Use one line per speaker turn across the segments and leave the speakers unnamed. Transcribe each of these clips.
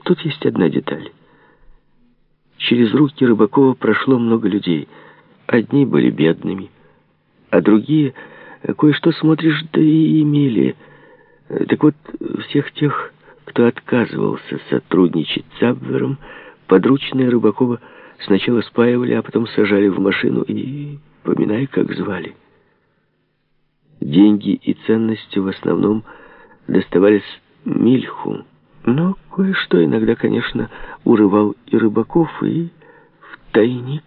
Тут есть одна деталь. Через руки Рыбакова прошло много людей. Одни были бедными, а другие, кое-что смотришь, да и имели. Так вот, всех тех, кто отказывался сотрудничать с Абвером, подручные Рыбакова сначала спаивали, а потом сажали в машину и, поминай, как звали. Деньги и ценности в основном доставались Мильху, но кое-что иногда, конечно, урывал и Рыбаков, и в тайник.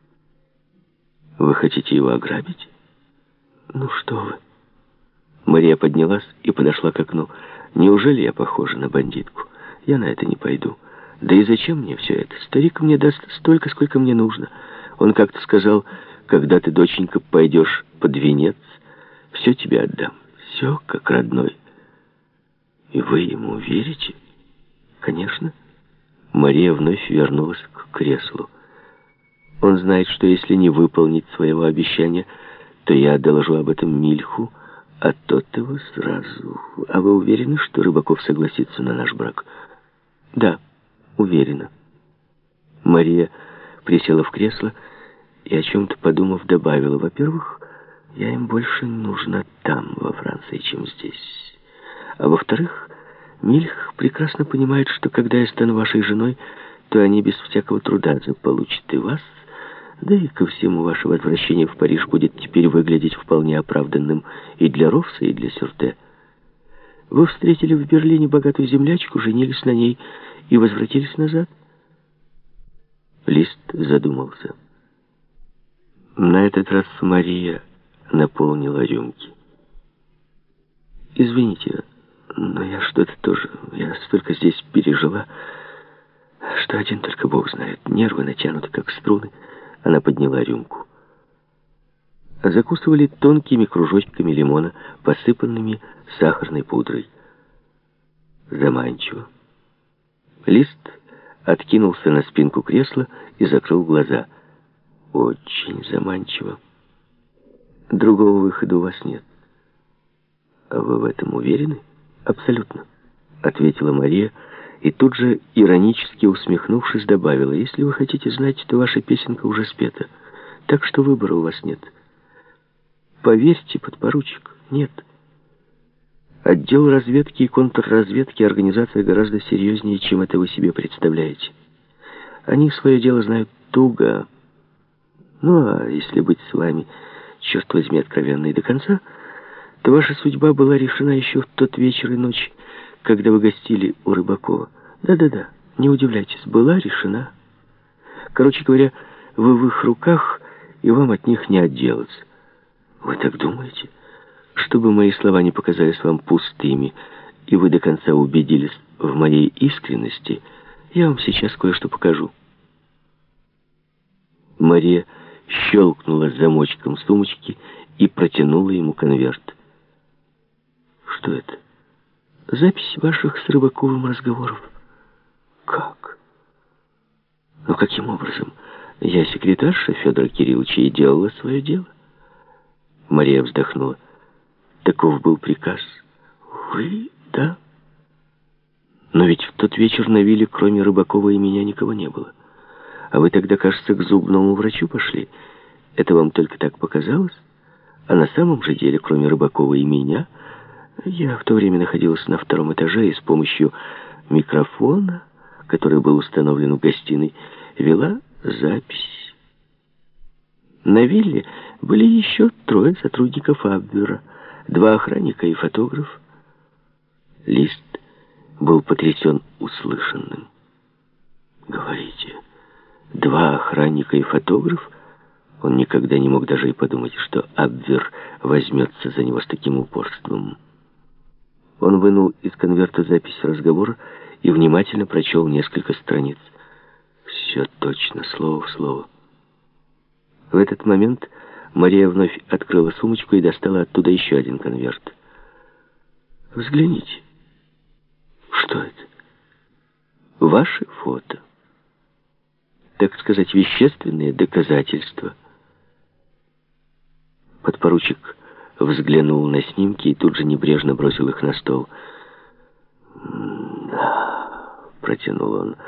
Вы хотите его ограбить? Ну что вы. Мария поднялась и подошла к окну. Неужели я похожа на бандитку? Я на это не пойду. Да и зачем мне все это? Старик мне даст столько, сколько мне нужно. Он как-то сказал: когда ты, доченька, пойдешь под венец, все тебе отдам. Все как родной. И вы ему верите? Конечно. Мария вновь вернулась к креслу. Он знает, что если не выполнить своего обещания, то я доложу об этом Мильху, а тот его сразу. А вы уверены, что Рыбаков согласится на наш брак? Да, уверена. Мария присела в кресло и, о чем-то подумав, добавила: во-первых, я им больше нужна там, во Франции, чем здесь. А во-вторых, Мильх прекрасно понимает, что когда я стану вашей женой, то они без всякого труда заполучат и вас, да и ко всему ваше возвращение в Париж будет теперь выглядеть вполне оправданным и для Ровса, и для Сюрте. Вы встретили в Берлине богатую землячку, женились на ней и возвратились назад? Лист задумался. На этот раз Мария наполнила рюмки. Извините, но я что-то тоже... Я столько здесь пережила, что один только Бог знает. Нервы натянуты, как струны. Она подняла рюмку. Закусывали тонкими кружочками лимона, посыпанными сахарной пудрой. Заманчиво. Лист откинулся на спинку кресла и закрыл глаза. Очень заманчиво. Другого выхода у вас нет. А вы в этом уверены? Абсолютно, ответила Мария, и тут же, иронически усмехнувшись, добавила: если вы хотите знать, то ваша песенка уже спета, так что выбора у вас нет. Поверьте, подпоручик, нет. Отдел разведки и контрразведки — организация гораздо серьезнее, чем это вы себе представляете. Они свое дело знают туго. Ну, а если быть с вами, черт возьми, откровенной до конца, то ваша судьба была решена еще в тот вечер и ночь, когда вы гостили у Рыбакова. Да-да-да, не удивляйтесь, была решена. Короче говоря, вы в их руках, и вам от них не отделаться. Вы так думаете? Чтобы мои слова не показались вам пустыми, и вы до конца убедились в моей искренности, я вам сейчас кое-что покажу. Мария щелкнула замочком сумочки и протянула ему конверт. Что это? Запись ваших с Рыбаковым разговоров. Как? Ну, каким образом? Я секретарша Федора Кирилловича и делала свое дело. Мария вздохнула. Таков был приказ. Вы? Да. Но ведь в тот вечер на вилле, кроме Рыбакова и меня, никого не было. А вы тогда, кажется, к зубному врачу пошли. Это вам только так показалось? А на самом же деле, кроме Рыбакова и меня, я в то время находилась на втором этаже и с помощью микрофона, который был установлен в гостиной, вела запись. На вилле были еще 3 сотрудников Абвера, 2 охранника и фотограф. Лист был потрясен услышанным. Говорите, 2 охранника и фотограф? Он никогда не мог даже и подумать, что Абвер возьмется за него с таким упорством. Он вынул из конверта запись разговора и внимательно прочел несколько страниц. Все точно, слово в слово. В этот момент Мария вновь открыла сумочку и достала оттуда еще один конверт. Взгляните. Что это? Ваши фото. Так сказать, вещественные доказательства. Подпоручик взглянул на снимки и тут же небрежно бросил их на стол. Да, протянул он.